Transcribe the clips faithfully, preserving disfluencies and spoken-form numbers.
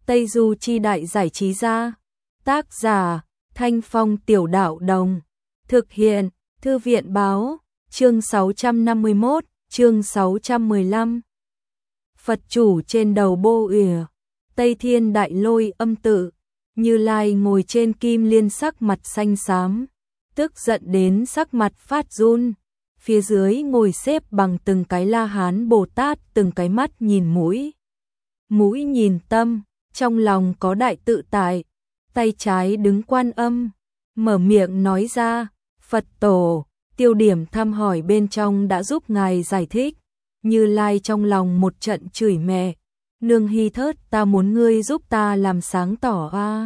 Tây Du Chi Đại Giải Trí Gia. Tác giả Thanh Phong Tiểu Đạo Đồng. Thực hiện Thư viện Báo. Chương sáu trăm năm mươi mốt, chương sáu trăm mười lăm. Phật chủ trên đầu Bô Uỷa, Tây Thiên Đại Lôi Âm Tự. Như Lai ngồi trên kim liên, sắc mặt xanh xám, tức giận đến sắc mặt phát run. Phía dưới ngồi xếp bằng từng cái La Hán Bồ Tát, từng cái mắt nhìn mũi, mũi nhìn tâm, trong lòng có đại tự tại. Tay trái đứng Quan Âm, mở miệng nói ra: Phật tổ, tiêu điểm thăm hỏi bên trong đã giúp ngài giải thích. Như Lai trong lòng một trận chửi mẹ: nương hi thớt, ta muốn ngươi giúp ta làm sáng tỏ a. À.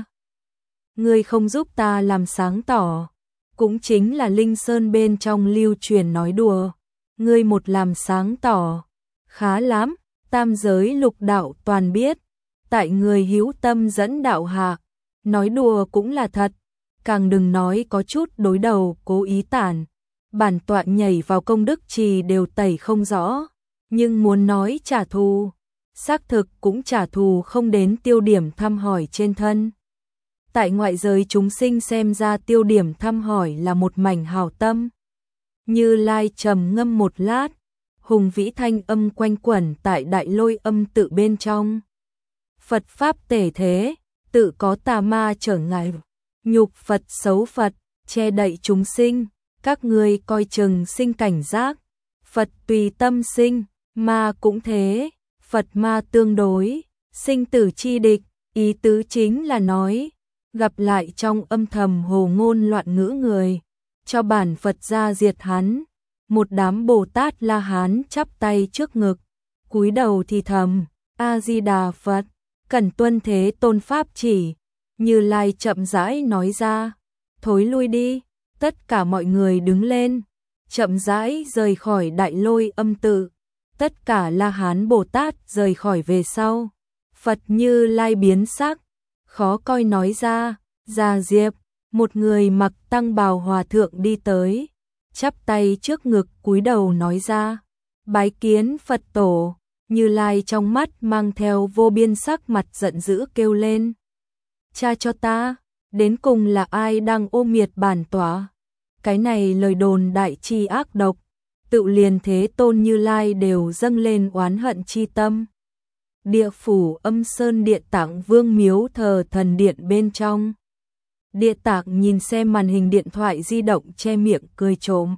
Ngươi không giúp ta làm sáng tỏ, cũng chính là Linh Sơn bên trong lưu truyền nói đùa. Ngươi một làm sáng tỏ, khá lắm, tam giới lục đạo toàn biết. Tại người hữu tâm dẫn đạo hạ, nói đùa cũng là thật. Càng đừng nói có chút đối đầu, cố ý tản. Bản tọa nhảy vào công đức trì đều tẩy không rõ. Nhưng muốn nói trả thù, xác thực cũng trả thù không đến tiêu điểm thăm hỏi trên thân. Tại ngoại giới chúng sinh xem ra tiêu điểm thăm hỏi là một mảnh hảo tâm. Như Lai trầm ngâm một lát, hùng vĩ thanh âm quanh quẩn tại Đại Lôi Âm Tự bên trong. Phật pháp tể thế, tự có tà ma trở ngại, nhục Phật xấu Phật, che đậy chúng sinh, các ngươi coi chừng sinh cảnh giác. Phật tùy tâm sinh, ma cũng thế, Phật ma tương đối, sinh tử chi địch. Ý tứ chính là nói, gặp lại trong âm thầm hồ ngôn loạn ngữ người, cho bản Phật ra diệt hắn. Một đám Bồ Tát La Hán chắp tay trước ngực, cúi đầu thì thầm: A Di Đà Phật, cần tuân thế tôn pháp chỉ. Như Lai chậm rãi nói ra: thối lui đi. Tất cả mọi người đứng lên, chậm rãi rời khỏi Đại Lôi Âm Tự. Tất cả La Hán Bồ Tát rời khỏi về sau. Phật Như Lai biến sắc, khó coi nói ra: Gia Diệp. Một người mặc tăng bào hòa thượng đi tới, chắp tay trước ngực cúi đầu nói ra: bái kiến Phật tổ. Như Lai trong mắt mang theo vô biên sắc mặt giận dữ kêu lên: cha cho ta, đến cùng là ai đang ô miệt bản tọa? Cái này lời đồn đại chi ác độc, tự liền Thế Tôn Như Lai đều dâng lên oán hận chi tâm. Địa phủ Âm Sơn Địa Tạng Vương miếu thờ thần điện bên trong, Địa Tạng nhìn xem màn hình điện thoại di động che miệng cười trộm.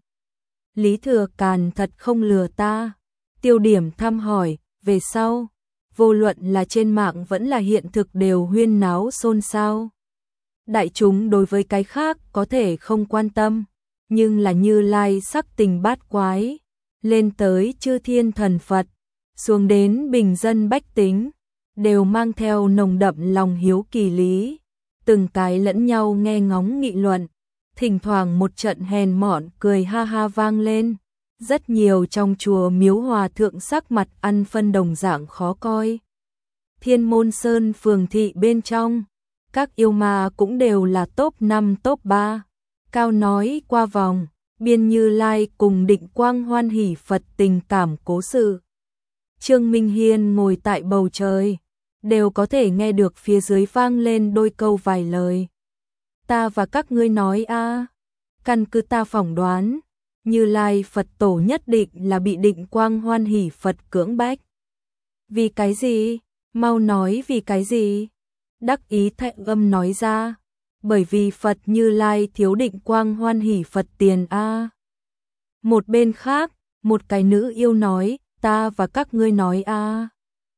Lý Thừa Càn thật không lừa ta. Tiêu điểm thăm hỏi, về sau, vô luận là trên mạng vẫn là hiện thực đều huyên náo xôn xao. Đại chúng đối với cái khác có thể không quan tâm, nhưng là Như Lai sắc tình bát quái, lên tới chư thiên thần Phật, xuống đến bình dân bách tính, đều mang theo nồng đậm lòng hiếu kỳ lý. Từng cái lẫn nhau nghe ngóng nghị luận, thỉnh thoảng một trận hèn mọn cười ha ha vang lên. Rất nhiều trong chùa miếu hòa thượng sắc mặt ăn phân đồng dạng khó coi. Thiên Môn Sơn phường thị bên trong, các yêu ma cũng đều là top năm top ba. Cao nói qua vòng, biên Như Lai cùng Định Quang hoan hỷ Phật tình cảm cố sự. Trương Minh Hiên ngồi tại bầu trời, đều có thể nghe được phía dưới vang lên đôi câu vài lời. Ta và các ngươi nói a, căn cứ ta phỏng đoán, Như Lai Phật tổ nhất định là bị Định Quang hoan hỷ Phật cưỡng bách. Vì cái gì? Mau nói vì cái gì? Đắc ý Thanh Âm nói ra: bởi vì Phật Như Lai thiếu Định Quang hoan hỷ Phật tiền a. Một bên khác, một cái nữ yêu nói: ta và các ngươi nói a.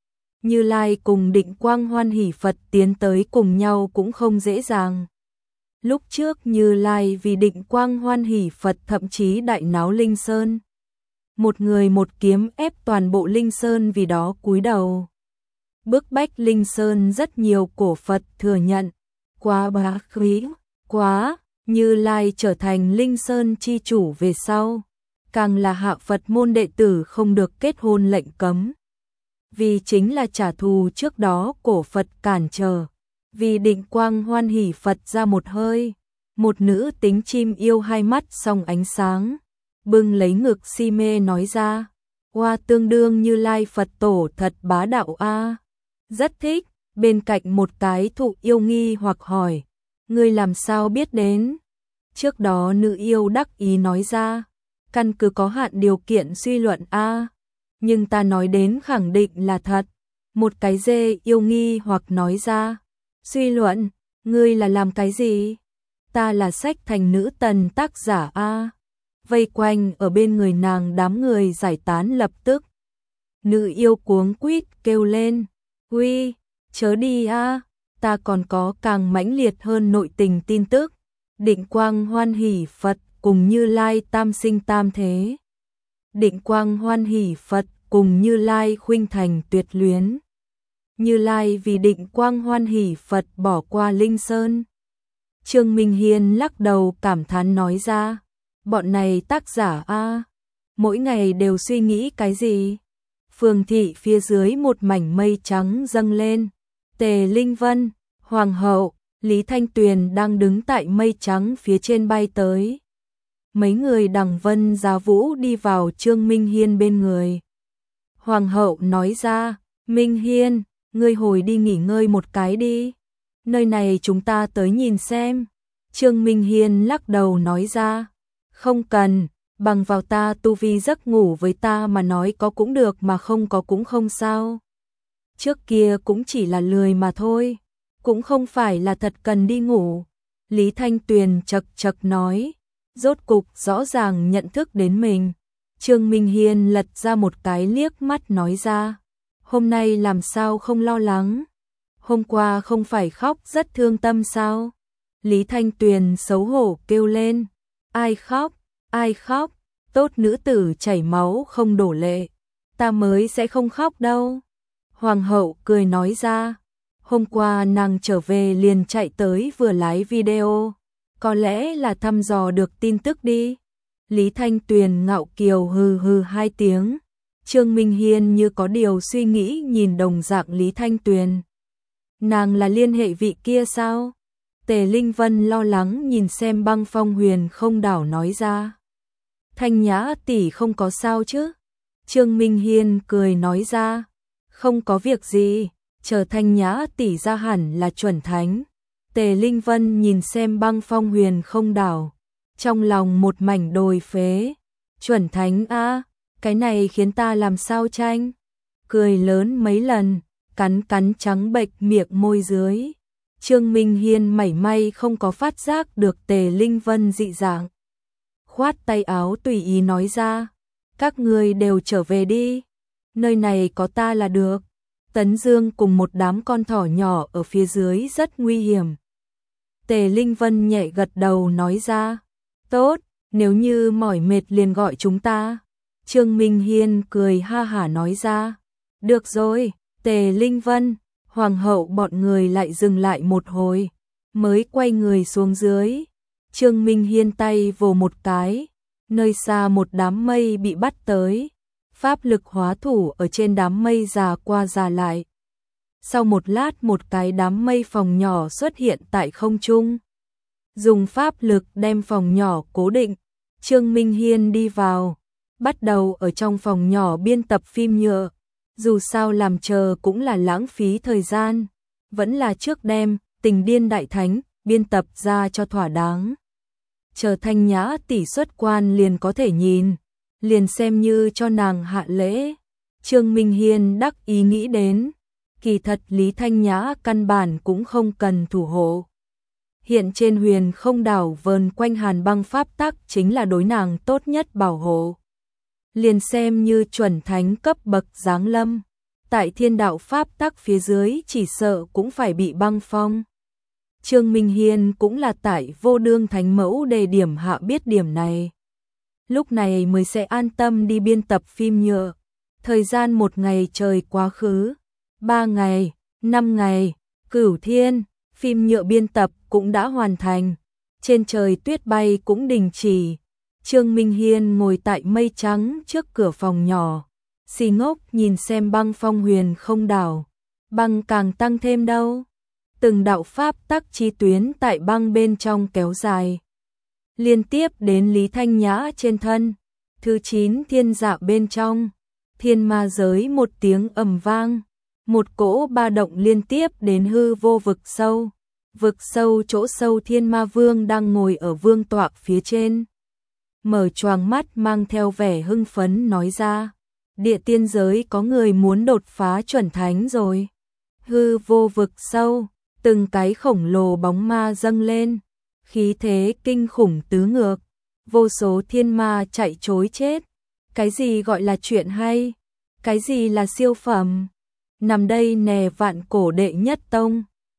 Như Lai cùng Định Quang hoan hỷ Phật tiến tới cùng nhau cũng không dễ dàng. Lúc trước Như Lai vì Định Quang hoan hỷ Phật thậm chí đại náo Linh Sơn. Một người một kiếm ép toàn bộ Linh Sơn vì đó cúi đầu. Bức bách Linh Sơn rất nhiều cổ Phật thừa nhận. Quá bá khí, quá, Như Lai trở thành Linh Sơn chi chủ về sau. Càng là hạ Phật môn đệ tử không được kết hôn lệnh cấm. Vì chính là trả thù trước đó cổ Phật cản trở. Vì Định Quang hoan hỷ Phật ra một hơi, một nữ tính chim yêu hai mắt song ánh sáng, bưng lấy ngực si mê nói ra: hoa tương đương Như Lai Phật tổ thật bá đạo a. Rất thích, Bên cạnh một cái thụ yêu nghi hoặc hỏi, ngươi làm sao biết đến? Trước đó nữ yêu đắc ý nói ra, căn cứ có hạn điều kiện suy luận a, nhưng ta nói đến khẳng định là thật. Một cái dê yêu nghi hoặc nói ra, suy luận, ngươi là làm cái gì? Ta là sách thành nữ tần tác giả a. Vây quanh ở bên người nàng đám người giải tán lập tức. Nữ yêu cuống quýt kêu lên, uy, chớ đi a, ta còn có càng mãnh liệt hơn nội tình tin tức. Định Quang Hoan Hỷ Phật cùng Như Lai tam sinh tam thế. Định Quang Hoan Hỷ Phật cùng Như Lai khuynh thành tuyệt luyến. Như Lai vì Định Quang Hoan Hỷ Phật bỏ qua Linh Sơn. Trương Minh Hiên lắc đầu cảm thán nói ra, bọn này tác giả a, mỗi ngày đều suy nghĩ cái gì? Phường thị phía dưới một mảnh mây trắng dâng lên. Tề Linh Vân, Hoàng hậu, Lý Thanh Tuyền đang đứng tại mây trắng phía trên bay tới. Mấy người đằng vân giá vũ đi vào Trương Minh Hiên bên người. Hoàng hậu nói ra, Minh Hiên, ngươi hồi đi nghỉ ngơi một cái đi. Nơi này chúng ta tới nhìn xem. Trương Minh Hiên lắc đầu nói ra, không cần, bằng vào ta tu vi giấc ngủ với ta mà nói có cũng được mà không có cũng không sao. Trước kia cũng chỉ là lười mà thôi, cũng không phải là thật cần đi ngủ. Lý Thanh Tuyền chật chật nói, rốt cục rõ ràng nhận thức đến mình. Trương Minh Hiên lật ra một cái liếc mắt nói ra, hôm nay làm sao không lo lắng? Hôm qua không phải khóc rất thương tâm sao? Lý Thanh Tuyền xấu hổ kêu lên, ai khóc, ai khóc, tốt nữ tử chảy máu không đổ lệ, ta mới sẽ không khóc đâu. Hoàng hậu cười nói ra, hôm qua nàng trở về liền chạy tới vừa lái video, có lẽ là thăm dò được tin tức đi. Lý Thanh Tuyền ngạo kiều hừ hừ hai tiếng. Trương Minh Hiên như có điều suy nghĩ nhìn đồng dạng Lý Thanh Tuyền. Nàng là liên hệ vị kia sao? Tề Linh Vân lo lắng nhìn xem Băng Phong Huyền Không Đảo nói ra. Thanh Nhã tỷ không có sao chứ? Trương Minh Hiên cười nói ra, không có việc gì, chờ Thanh Nhã tỷ ra hẳn là chuẩn thánh. Tề Linh Vân nhìn xem Băng Phong Huyền Không Đảo, trong lòng một mảnh đồi phế. Chuẩn thánh a, cái này khiến ta làm sao tranh? Cười lớn mấy lần, cắn cắn trắng bệch miệng môi dưới. Trương Minh Hiên mảy may không có phát giác được Tề Linh Vân dị dạng. Khoát tay áo tùy ý nói ra, các người đều trở về đi, nơi này có ta là được. Tấn Dương cùng một đám con thỏ nhỏ ở phía dưới rất nguy hiểm. Tề Linh Vân nhẹ gật đầu nói ra, tốt, nếu như mỏi mệt liền gọi chúng ta. Trương Minh Hiên cười ha hả nói ra, được rồi. Tề Linh Vân, Hoàng hậu bọn người lại dừng lại một hồi, mới quay người xuống dưới. Trương Minh Hiên tay vồ một cái, nơi xa một đám mây bị bắt tới. Pháp lực hóa thủ ở trên đám mây già qua già lại. Sau một lát một cái đám mây phòng nhỏ xuất hiện tại không trung. Dùng pháp lực đem phòng nhỏ cố định. Trương Minh Hiên đi vào, bắt đầu ở trong phòng nhỏ biên tập phim nhựa. Dù sao làm chờ cũng là lãng phí thời gian, vẫn là trước đem Tình Điên Đại Thánh biên tập ra cho thỏa đáng. Chờ Thanh Nhã tỷ xuất quan liền có thể nhìn, liền xem như cho nàng hạ lễ. Trương Minh Hiên đắc ý nghĩ đến, kỳ thật Lý Thanh Nhã căn bản cũng không cần thủ hộ. Hiện trên Huyền Không Đảo vờn quanh hàn băng pháp tắc chính là đối nàng tốt nhất bảo hộ. Liền xem như chuẩn thánh cấp bậc giáng lâm, tại thiên đạo pháp tắc phía dưới chỉ sợ cũng phải bị băng phong. Trương Minh Hiên cũng là tại vô đương thánh mẫu đề điểm hạ biết điểm này. Lúc này mới sẽ an tâm đi biên tập phim nhựa. Thời gian một ngày trời quá khứ, ba ngày, năm ngày, Cửu Thiên, phim nhựa biên tập cũng đã hoàn thành. Trên trời tuyết bay cũng đình chỉ. Trương Minh Hiên ngồi tại mây trắng trước cửa phòng nhỏ, xì ngốc nhìn xem Băng Phong Huyền Không Đảo. Băng càng tăng thêm đâu. Từng đạo pháp tắc chi tuyến tại băng bên trong kéo dài. Liên tiếp đến Lý Thanh Nhã trên thân. Thứ chín thiên dạ bên trong. Thiên ma giới một tiếng ầm vang. Một cỗ ba động liên tiếp đến hư vô vực sâu. Vực sâu chỗ sâu Thiên Ma Vương đang ngồi ở vương tọa phía trên. Mở choàng mắt mang theo vẻ hưng phấn nói ra. Địa tiên giới có người muốn đột phá chuẩn thánh rồi. Hư vô vực sâu, từng cái khổng lồ bóng ma dâng lên. Khí thế kinh khủng tứ ngược. Vô số thiên ma chạy trối chết. Cái gì gọi là chuyện hay? Cái gì là siêu phẩm? Nằm đây nè vạn cổ đệ nhất tông.